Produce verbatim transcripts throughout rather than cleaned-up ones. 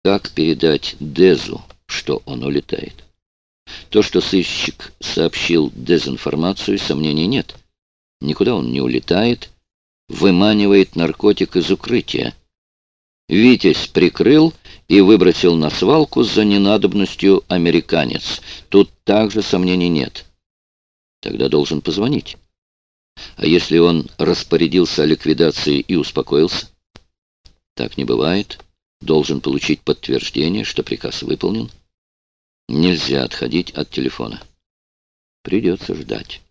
Как передать Дезу, что он улетает? То, что сыщик сообщил дезинформацию, сомнений нет. Никуда он не улетает, выманивает наркотик из укрытия. Витязь прикрыл и выбросил на свалку за ненадобностью американец. Тут также сомнений нет. Тогда должен позвонить. А если он распорядился о ликвидации и успокоился? Так не бывает. Должен получить подтверждение, что приказ выполнен. Нельзя отходить от телефона. Придется ждать.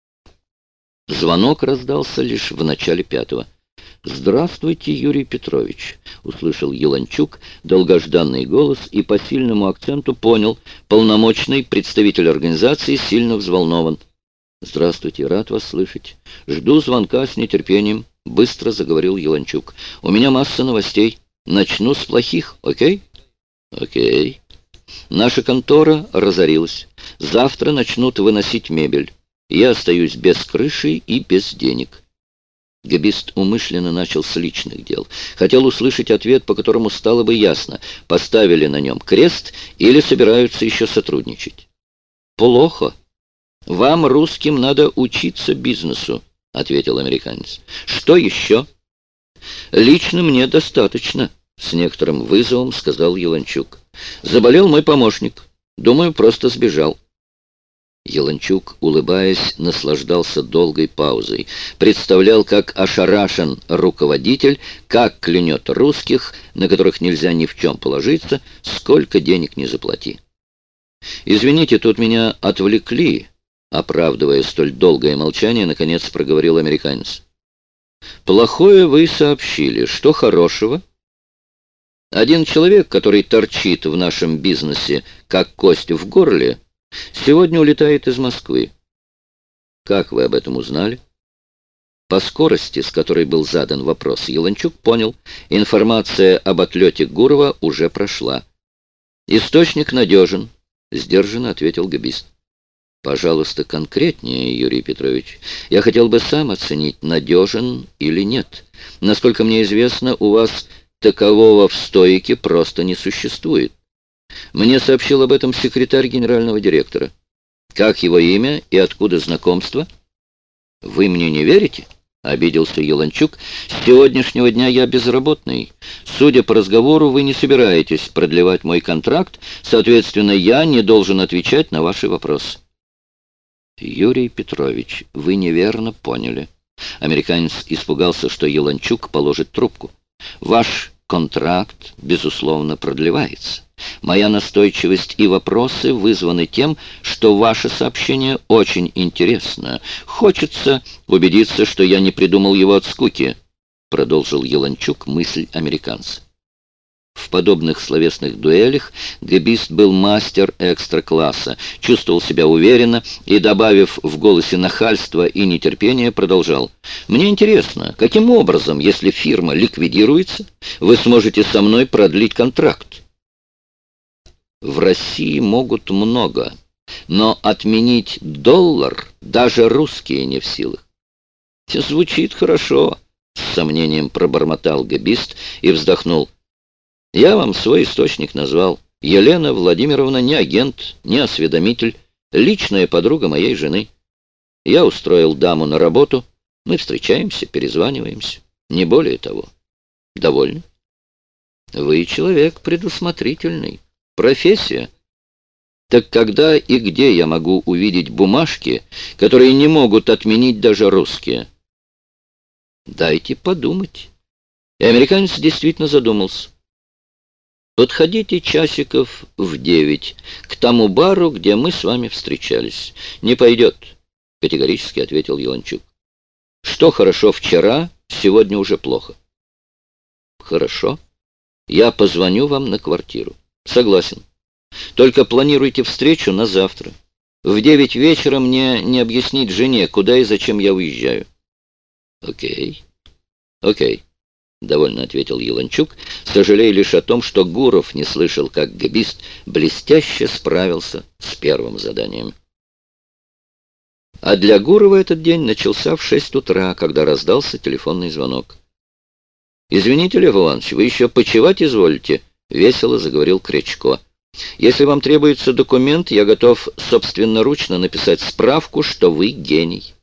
Звонок раздался лишь в начале пятого. «Здравствуйте, Юрий Петрович», — услышал Еланчук долгожданный голос и по сильному акценту понял, полномочный представитель организации сильно взволнован. «Здравствуйте, рад вас слышать. Жду звонка с нетерпением», — быстро заговорил Еланчук. «У меня масса новостей. Начну с плохих, окей?» «Окей». «Наша контора разорилась. Завтра начнут выносить мебель. Я остаюсь без крыши и без денег». Габист умышленно начал с личных дел. Хотел услышать ответ, по которому стало бы ясно, поставили на нем крест или собираются еще сотрудничать. «Плохо. Вам, русским, надо учиться бизнесу», — ответил американец. «Что еще?» «Лично мне достаточно», — с некоторым вызовом сказал Еланчук. «Заболел мой помощник. Думаю, просто сбежал». Еланчук, улыбаясь, наслаждался долгой паузой. Представлял, как ошарашен руководитель, как клянет русских, на которых нельзя ни в чем положиться, сколько денег не заплати. «Извините, тут меня отвлекли», — оправдывая столь долгое молчание, наконец проговорил американец. «Плохое вы сообщили. Что хорошего?» «Один человек, который торчит в нашем бизнесе, как кость в горле, сегодня улетает из Москвы». «Как вы об этом узнали?» По скорости, с которой был задан вопрос, Еланчук понял, информация об отлете Гурова уже прошла. «Источник надежен», — сдержанно ответил габист. «Пожалуйста, конкретнее, Юрий Петрович. Я хотел бы сам оценить, надежен или нет. Насколько мне известно, у вас такового в стойке просто не существует. Мне сообщил об этом секретарь генерального директора. Как его имя и откуда знакомство?» «Вы мне не верите?» — обиделся Еланчук. «С сегодняшнего дня я безработный. Судя по разговору, вы не собираетесь продлевать мой контракт, соответственно, я не должен отвечать на ваши вопросы». «Юрий Петрович, вы неверно поняли». Американец испугался, что Еланчук положит трубку. «Ваш контракт, безусловно, продлевается. Моя настойчивость и вопросы вызваны тем, что ваше сообщение очень интересно. Хочется убедиться, что я не придумал его от скуки», — продолжил Еланчук мысль американца. В подобных словесных дуэлях габист был мастер экстра-класса, чувствовал себя уверенно и, добавив в голосе нахальства и нетерпения, продолжал. «Мне интересно, каким образом, если фирма ликвидируется, вы сможете со мной продлить контракт?» «В России могут много, но отменить доллар даже русские не в силах». «Звучит хорошо», — с сомнением пробормотал габист и вздохнул. «Я вам свой источник назвал. Елена Владимировна не агент, не осведомитель, личная подруга моей жены. Я устроил даму на работу, мы встречаемся, перезваниваемся. Не более того. Довольны?» «Вы человек предусмотрительный. Профессия. Так когда и где я могу увидеть бумажки, которые не могут отменить даже русские?» «Дайте подумать». И американец действительно задумался. «Подходите часиков в девять к тому бару, где мы с вами встречались». «Не пойдет», — категорически ответил Еланчук. «Что хорошо вчера, сегодня уже плохо». «Хорошо. Я позвоню вам на квартиру». «Согласен. Только планируйте встречу на завтра. В девять вечера мне не объяснить жене, куда и зачем я уезжаю». «Окей. Окей». — довольно ответил Еланчук, сожалея лишь о том, что Гуров не слышал, как габист блестяще справился с первым заданием. А для Гурова этот день начался в шесть утра, когда раздался телефонный звонок. «Извините, Лев Иванович, вы еще почивать изволите?» — весело заговорил Крячко. «Если вам требуется документ, я готов собственноручно написать справку, что вы гений».